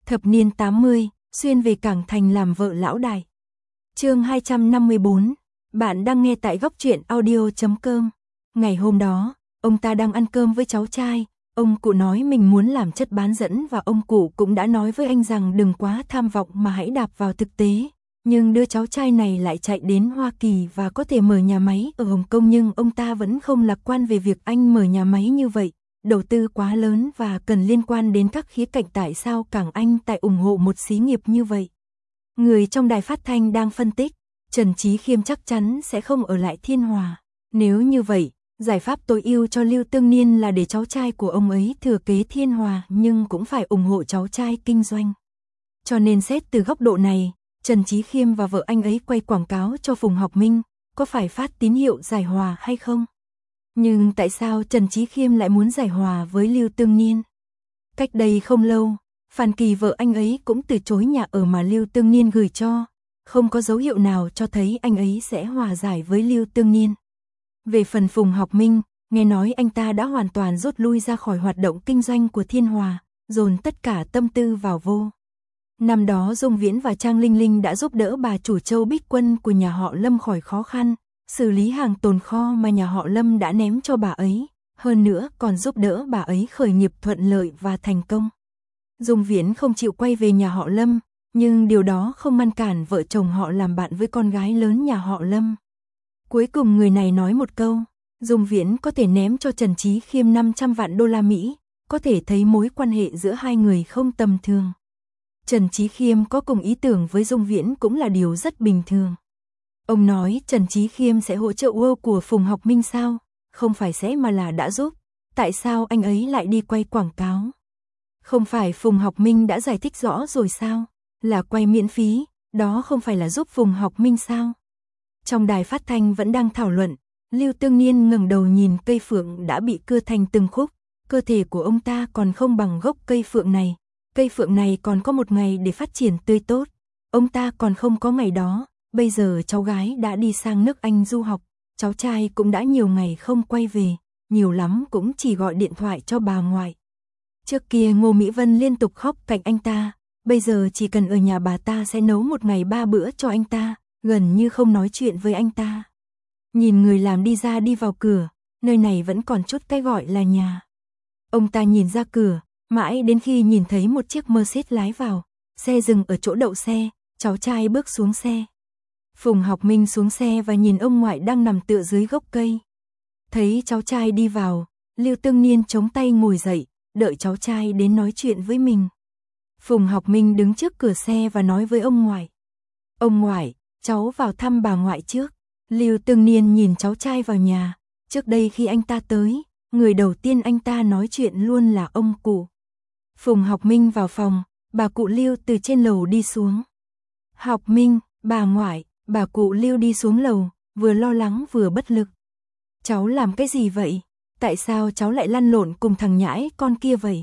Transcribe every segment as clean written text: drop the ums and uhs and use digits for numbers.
Thập niên 80, xuyên về Cảng Thành làm vợ lão đại. Chương 254, bạn đang nghe tại góc truyện audio.com. Ngày hôm đó, ông ta đang ăn cơm với cháu trai, ông cụ nói mình muốn làm chất bán dẫn và ông cụ cũng đã nói với anh rằng đừng quá tham vọng mà hãy đạp vào thực tế. Nhưng đứa cháu trai này lại chạy đến Hoa Kỳ và có thể mở nhà máy ở Hồng Kông, nhưng ông ta vẫn không lạc quan về việc anh mở nhà máy như vậy. Đầu tư quá lớn và cần liên quan đến các khía cạnh, tại sao Cảng Anh tại ủng hộ một xí nghiệp như vậy. Người trong đài phát thanh đang phân tích, Trần Chí Khiêm chắc chắn sẽ không ở lại Thiên Hòa. Nếu như vậy, giải pháp tối ưu cho Lưu Tương Niên là để cháu trai của ông ấy thừa kế Thiên Hòa, nhưng cũng phải ủng hộ cháu trai kinh doanh. Cho nên xét từ góc độ này, Trần Chí Khiêm và vợ anh ấy quay quảng cáo cho Phùng Học Minh, có phải phát tín hiệu giải hòa hay không? Nhưng tại sao Trần Chí Khiêm lại muốn giải hòa với Lưu Tương Niên? Cách đây không lâu, Phan Kỳ vợ anh ấy cũng từ chối nhà ở mà Lưu Tương Niên gửi cho, không có dấu hiệu nào cho thấy anh ấy sẽ hòa giải với Lưu Tương Niên. Về phần Phùng Học Minh, nghe nói anh ta đã hoàn toàn rút lui ra khỏi hoạt động kinh doanh của Thiên Hòa, dồn tất cả tâm tư vào vô. Năm đó Dung Viễn và Trang Linh Linh đã giúp đỡ bà chủ Châu Bích Quân của nhà họ Lâm khỏi khó khăn, xử lý hàng tồn kho mà nhà họ Lâm đã ném cho bà ấy, hơn nữa còn giúp đỡ bà ấy khởi nghiệp thuận lợi và thành công. Dung Viễn không chịu quay về nhà họ Lâm, nhưng điều đó không ngăn cản vợ chồng họ làm bạn với con gái lớn nhà họ Lâm. Cuối cùng người này nói một câu, Dung Viễn có thể ném cho Trần Chí Khiêm 500 vạn đô la Mỹ, có thể thấy mối quan hệ giữa hai người không tầm thường. Trần Chí Khiêm có cùng ý tưởng với Dung Viễn cũng là điều rất bình thường. Ông nói Trần Chí Khiêm sẽ hỗ trợ WOW của Phùng Học Minh sao? Không phải sẽ mà là đã giúp. Tại sao anh ấy lại đi quay quảng cáo? Không phải Phùng Học Minh đã giải thích rõ rồi sao? Là quay miễn phí, đó không phải là giúp Phùng Học Minh sao? Trong đài phát thanh vẫn đang thảo luận, Lưu Tương Niên ngẩng đầu nhìn cây phượng đã bị cưa thành từng khúc, cơ thể của ông ta còn không bằng gốc cây phượng này. Cây phượng này còn có một ngày để phát triển tươi tốt, ông ta còn không có ngày đó. Bây giờ cháu gái đã đi sang nước Anh du học, cháu trai cũng đã nhiều ngày không quay về, nhiều lắm cũng chỉ gọi điện thoại cho bà ngoại. Trước kia Ngô Mỹ Vân liên tục khóc cạnh anh ta, bây giờ chỉ cần ở nhà bà ta sẽ nấu một ngày 3 bữa cho anh ta, gần như không nói chuyện với anh ta. Nhìn người làm đi ra đi vào cửa, nơi này vẫn còn chút cái gọi là nhà. Ông ta nhìn ra cửa, mãi đến khi nhìn thấy một chiếc Mercedes lái vào, xe dừng ở chỗ đậu xe, cháu trai bước xuống xe. Phùng Học Minh xuống xe và nhìn ông ngoại đang nằm tựa dưới gốc cây. Thấy cháu trai đi vào, Lưu Tương Niên chống tay ngồi dậy, đợi cháu trai đến nói chuyện với mình. Phùng Học Minh đứng trước cửa xe và nói với ông ngoại. Ông ngoại, cháu vào thăm bà ngoại trước. Lưu Tương Niên nhìn cháu trai vào nhà. Trước đây khi anh ta tới, người đầu tiên anh ta nói chuyện luôn là ông cụ. Phùng Học Minh vào phòng, bà cụ Lưu từ trên lầu đi xuống. Học Minh, bà ngoại. Bà cụ Lưu đi xuống lầu, vừa lo lắng vừa bất lực. Cháu làm cái gì vậy? Tại sao cháu lại lăn lộn cùng thằng nhãi con kia vậy?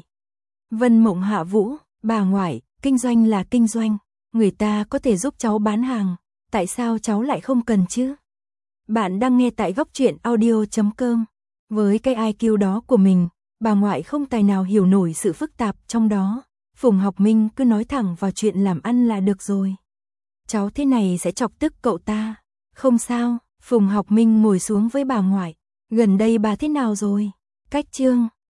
Vân Mộng hạ vũ, bà ngoại, kinh doanh là kinh doanh. Người ta có thể giúp cháu bán hàng, tại sao cháu lại không cần chứ? Bạn đang nghe tại góc truyện audio.com. Với cái IQ đó của mình, bà ngoại không tài nào hiểu nổi sự phức tạp trong đó. Phùng Học Minh cứ nói thẳng vào chuyện làm ăn là được rồi. Cháu thế này sẽ chọc tức cậu ta. Không sao, Phùng Học Minh ngồi xuống với bà ngoại. Gần đây bà thế nào rồi? Cách chương